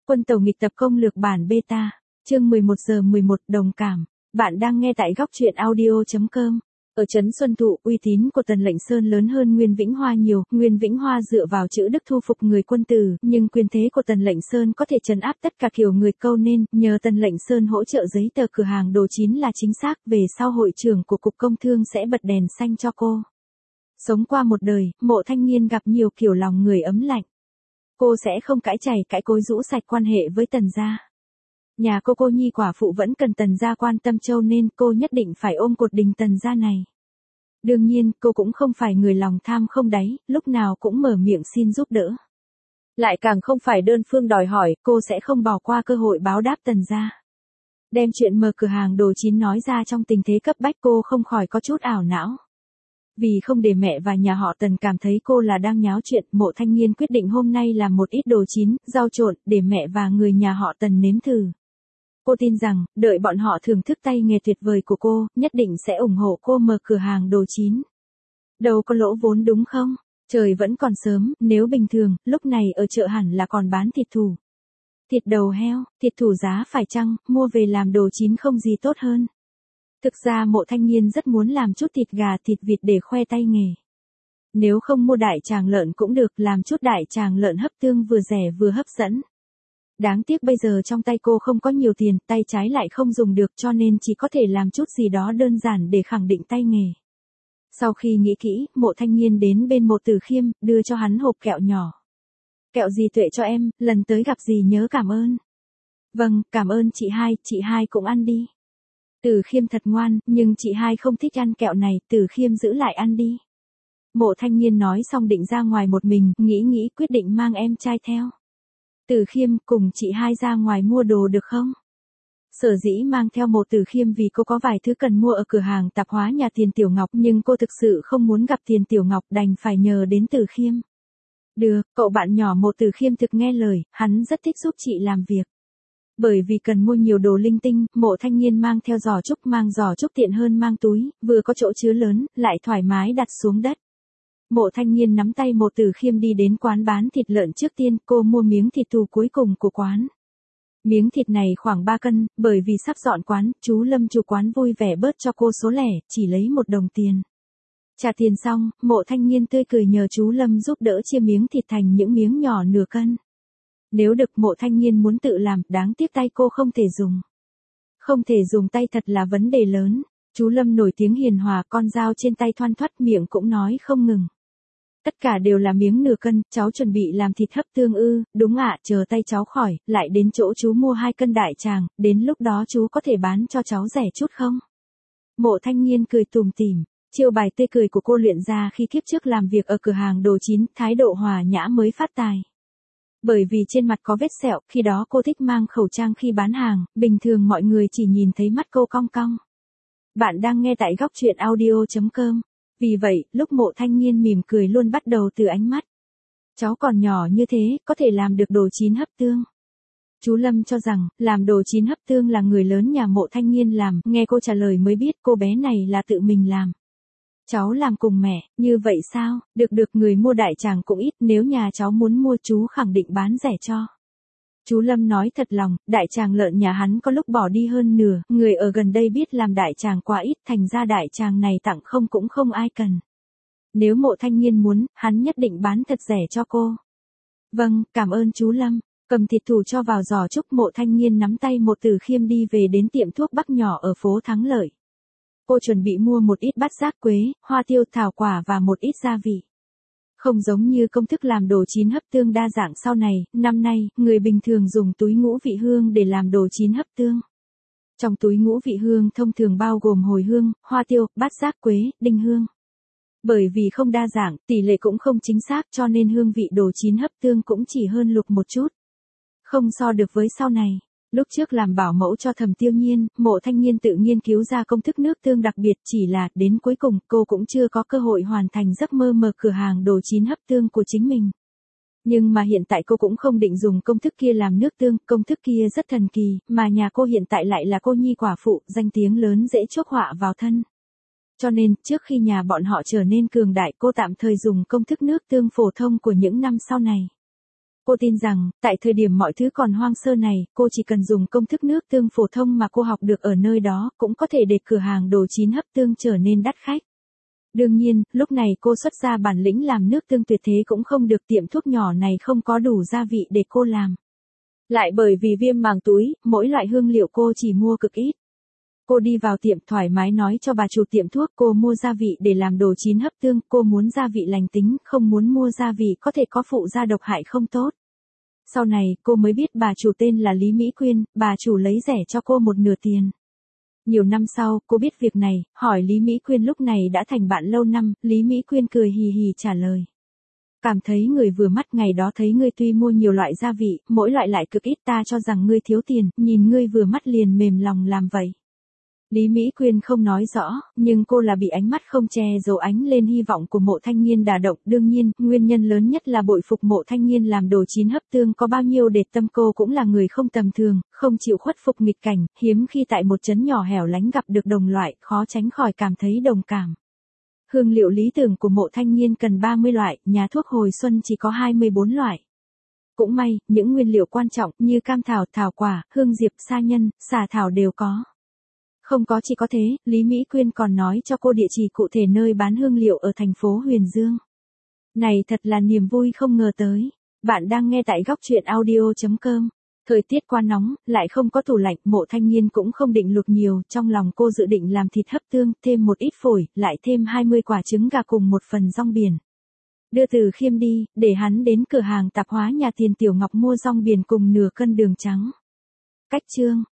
Quân tàu nghịch tập công lược bản beta, chương 11 đồng cảm. Bạn đang nghe tại góc truyện audio.com. Ở trấn Xuân Thụ, uy tín của Tần Lệnh Sơn lớn hơn Nguyên Vĩnh Hoa nhiều. Nguyên Vĩnh Hoa dựa vào chữ đức thu phục người quân tử, nhưng quyền thế của Tần Lệnh Sơn có thể trấn áp tất cả kiểu người, câu nên nhờ Tần Lệnh Sơn hỗ trợ giấy tờ cửa hàng đồ chín là chính xác. Về sau hội trưởng của Cục Công Thương sẽ bật đèn xanh cho cô. Sống qua một đời, Mộ Thanh Nghiên gặp nhiều kiểu lòng người ấm lạnh. Cô sẽ không cãi chảy cãi cối rũ sạch quan hệ với Tần gia. Nhà cô nhi quả phụ vẫn cần Tần gia quan tâm, cho nên cô nhất định phải ôm cột đình Tần gia này. Đương nhiên, cô cũng không phải người lòng tham không đáy, lúc nào cũng mở miệng xin giúp đỡ. Lại càng không phải đơn phương đòi hỏi, cô sẽ không bỏ qua cơ hội báo đáp Tần gia. Đem chuyện mở cửa hàng đồ chín nói ra trong tình thế cấp bách, cô không khỏi có chút ảo não. Vì không để mẹ và nhà họ Tần cảm thấy cô là đang nháo chuyện, Mộ Thanh Nghiên quyết định hôm nay làm một ít đồ chín, rau trộn, để mẹ và người nhà họ Tần nếm thử. Cô tin rằng, đợi bọn họ thưởng thức tay nghề tuyệt vời của cô, nhất định sẽ ủng hộ cô mở cửa hàng đồ chín. Đâu có lỗ vốn đúng không? Trời vẫn còn sớm, nếu bình thường, lúc này ở chợ hẳn là còn bán thịt thù. Thịt đầu heo, thịt thù giá phải chăng, mua về làm đồ chín không gì tốt hơn. Thực ra Mộ Thanh Nghiên rất muốn làm chút thịt gà thịt vịt để khoe tay nghề. Nếu không mua đại tràng lợn cũng được, làm chút đại tràng lợn hấp tương vừa rẻ vừa hấp dẫn. Đáng tiếc bây giờ trong tay cô không có nhiều tiền, tay trái lại không dùng được, cho nên chỉ có thể làm chút gì đó đơn giản để khẳng định tay nghề. Sau khi nghĩ kỹ, Mộ Thanh Nghiên đến bên Mộ Tử Khiêm, đưa cho hắn hộp kẹo nhỏ. Kẹo gì Tuệ cho em, lần tới gặp gì nhớ cảm ơn. Vâng, cảm ơn chị hai cũng ăn đi. Tử Khiêm thật ngoan, nhưng chị hai không thích ăn kẹo này, Tử Khiêm giữ lại ăn đi. Mộ Thanh Nghiên nói xong định ra ngoài một mình, nghĩ quyết định mang em trai theo. Tử Khiêm, cùng chị hai ra ngoài mua đồ được không? Sở dĩ mang theo Mộ Tử Khiêm vì cô có vài thứ cần mua ở cửa hàng tạp hóa nhà Tiền Tiểu Ngọc, nhưng cô thực sự không muốn gặp Tiền Tiểu Ngọc, đành phải nhờ đến Tử Khiêm. Được, cậu bạn nhỏ Mộ Tử Khiêm thực nghe lời, hắn rất thích giúp chị làm việc. Bởi vì cần mua nhiều đồ linh tinh, Mộ Thanh Nghiên mang theo giỏ trúc, mang giỏ trúc tiện hơn mang túi, vừa có chỗ chứa lớn, lại thoải mái đặt xuống đất. Mộ Thanh Nghiên nắm tay Mộ Tử Khiêm đi đến quán bán thịt lợn trước tiên, cô mua miếng thịt thù cuối cùng của quán. Miếng thịt này khoảng 3 cân, bởi vì sắp dọn quán, chú Lâm chủ quán vui vẻ bớt cho cô số lẻ, chỉ lấy 1 đồng tiền. Trả tiền xong, Mộ Thanh Nghiên tươi cười nhờ chú Lâm giúp đỡ chia miếng thịt thành những miếng nhỏ nửa cân. Nếu được, Mộ Thanh Nghiên muốn tự làm, đáng tiếc tay cô không thể dùng. Không thể dùng tay thật là vấn đề lớn. Chú Lâm nổi tiếng hiền hòa, con dao trên tay thoăn thoắt, miệng cũng nói không ngừng. Tất cả đều là miếng nửa cân, cháu chuẩn bị làm thịt hấp tương ư? Đúng ạ, chờ tay cháu khỏi, lại đến chỗ chú mua 2 cân đại tràng, đến lúc đó chú có thể bán cho cháu rẻ chút không? Mộ Thanh Nghiên cười tủm tỉm, chiêu bài tươi cười của cô luyện ra khi kiếp trước làm việc ở cửa hàng đồ chín, thái độ hòa nhã mới phát tài. Bởi vì trên mặt có vết sẹo, khi đó cô thích mang khẩu trang khi bán hàng, bình thường mọi người chỉ nhìn thấy mắt cô cong cong. Bạn đang nghe tại góc truyện audio.com. Vì vậy, lúc Mộ Thanh Nghiên mỉm cười luôn bắt đầu từ ánh mắt. Cháu còn nhỏ như thế, có thể làm được đồ chín hấp tương. Chú Lâm cho rằng, làm đồ chín hấp tương là người lớn nhà Mộ Thanh Nghiên làm, nghe cô trả lời mới biết cô bé này là tự mình làm. Cháu làm cùng mẹ, như vậy sao? Được, người mua đại tràng cũng ít, nếu nhà cháu muốn mua chú khẳng định bán rẻ cho. Chú Lâm nói thật lòng, đại tràng lợn nhà hắn có lúc bỏ đi hơn nửa, người ở gần đây biết làm đại tràng quá ít, thành ra đại tràng này tặng không cũng không ai cần. Nếu Mộ Thanh Nghiên muốn, hắn nhất định bán thật rẻ cho cô. Vâng, cảm ơn chú Lâm. Cầm thịt thù cho vào giỏ trúc, Mộ Thanh Nghiên nắm tay Mộ Tử Khiêm đi về đến tiệm thuốc Bắc nhỏ ở phố Thắng Lợi. Cô chuẩn bị mua một ít bát giác quế, hoa tiêu, thảo quả và một ít gia vị. Không giống như công thức làm đồ chín hấp tương đa dạng sau này, năm nay, người bình thường dùng túi ngũ vị hương để làm đồ chín hấp tương. Trong túi ngũ vị hương thông thường bao gồm hồi hương, hoa tiêu, bát giác quế, đinh hương. Bởi vì không đa dạng, tỷ lệ cũng không chính xác, cho nên hương vị đồ chín hấp tương cũng chỉ hơn lục một chút. Không so được với sau này. Lúc trước làm bảo mẫu cho Thẩm Tiêu Nhiên, Mộ Thanh Nghiên tự nghiên cứu ra công thức nước tương đặc biệt, chỉ là, đến cuối cùng, cô cũng chưa có cơ hội hoàn thành giấc mơ mở cửa hàng đồ chín hấp tương của chính mình. Nhưng mà hiện tại cô cũng không định dùng công thức kia làm nước tương, công thức kia rất thần kỳ, mà nhà cô hiện tại lại là cô nhi quả phụ, danh tiếng lớn dễ chuốc họa vào thân. Cho nên, trước khi nhà bọn họ trở nên cường đại, cô tạm thời dùng công thức nước tương phổ thông của những năm sau này. Cô tin rằng, tại thời điểm mọi thứ còn hoang sơ này, cô chỉ cần dùng công thức nước tương phổ thông mà cô học được ở nơi đó, cũng có thể để cửa hàng đồ chín hấp tương trở nên đắt khách. Đương nhiên, lúc này cô xuất ra bản lĩnh làm nước tương tuyệt thế cũng không được, tiệm thuốc nhỏ này không có đủ gia vị để cô làm. Lại bởi vì viêm màng túi, mỗi loại hương liệu cô chỉ mua cực ít. Cô đi vào tiệm thoải mái nói cho bà chủ tiệm thuốc cô mua gia vị để làm đồ chín hấp tương, cô muốn gia vị lành tính, không muốn mua gia vị có thể có phụ gia độc hại không tốt. Sau này, cô mới biết bà chủ tên là Lý Mỹ Quyên, bà chủ lấy rẻ cho cô một nửa tiền. Nhiều năm sau, cô biết việc này, hỏi Lý Mỹ Quyên lúc này đã thành bạn lâu năm, Lý Mỹ Quyên cười hì hì trả lời. Cảm thấy người vừa mắt, ngày đó thấy ngươi tuy mua nhiều loại gia vị, mỗi loại lại cực ít, ta cho rằng ngươi thiếu tiền, nhìn ngươi vừa mắt liền mềm lòng làm vậy. Lý Mỹ Quyên không nói rõ, nhưng cô là bị ánh mắt không che giấu ánh lên hy vọng của Mộ Thanh Nghiên đả động. Đương nhiên, nguyên nhân lớn nhất là bội phục Mộ Thanh Nghiên làm đồ chín hấp tương có bao nhiêu để tâm. Cô cũng là người không tầm thường, không chịu khuất phục nghịch cảnh, hiếm khi tại một trấn nhỏ hẻo lánh gặp được đồng loại, khó tránh khỏi cảm thấy đồng cảm. Hương liệu lý tưởng của Mộ Thanh Nghiên cần 30 loại, nhà thuốc Hồi Xuân chỉ có 24 loại. Cũng may, những nguyên liệu quan trọng như cam thảo, thảo quả, hương diệp, sa nhân, xà thảo đều có. Không có chỉ có thế, Lý Mỹ Quyên còn nói cho cô địa chỉ cụ thể nơi bán hương liệu ở thành phố Huyền Dương. Này thật là niềm vui không ngờ tới. Bạn đang nghe tại góc truyện audio.com. Thời tiết quá nóng, lại không có tủ lạnh, Mộ Thanh Nghiên cũng không định luộc nhiều, trong lòng cô dự định làm thịt hấp tương, thêm một ít phổi, lại thêm 20 quả trứng gà cùng một phần rong biển. Đưa Từ Khiêm đi, để hắn đến cửa hàng tạp hóa nhà Tiền Tiểu Ngọc mua rong biển cùng nửa cân đường trắng. Cách chương